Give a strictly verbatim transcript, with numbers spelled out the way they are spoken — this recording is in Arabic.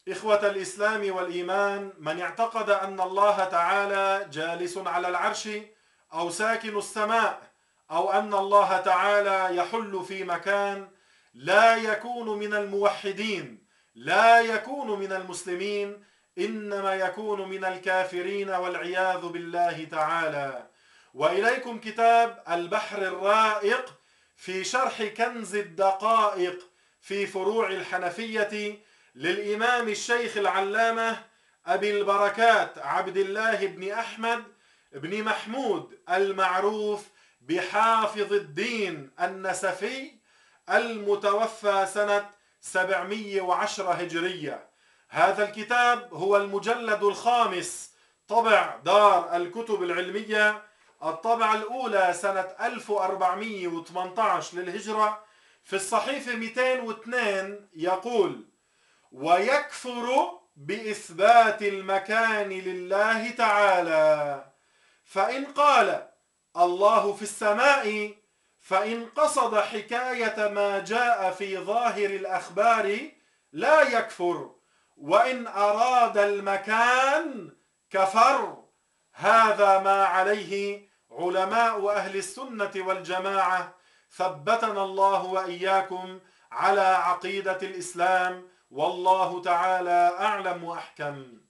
إخوة الإسلام والإيمان، من اعتقد أن الله تعالى جالس على العرش أو ساكن السماء أو أن الله تعالى يحل في مكان لا يكون من الموحدين، لا يكون من المسلمين، إنما يكون من الكافرين والعياذ بالله تعالى. وإليكم كتاب البحر الرائق في شرح كنز الدقائق في فروع الحنفية للإمام الشيخ العلامة أبي البركات عبد الله بن أحمد بن محمود المعروف بحافظ الدين النسفي، المتوفى سنة سبعمئة وعشرة هجرية. هذا الكتاب هو المجلد الخامس، طبع دار الكتب العلمية، الطبعة الأولى سنة ألف وأربعمئة وثمانية عشر للهجرة، في الصحيفة مئتين واثنين يقول: ويكفر بإثبات المكان لله تعالى، فإن قال الله في السماء فإن قصد حكاية ما جاء في ظاهر الأخبار لا يكفر، وإن أراد المكان كفر. هذا ما عليه علماء أهل السنة والجماعة، ثبتنا الله وإياكم على عقيدة الإسلام، والله تعالى أعلم وأحكم.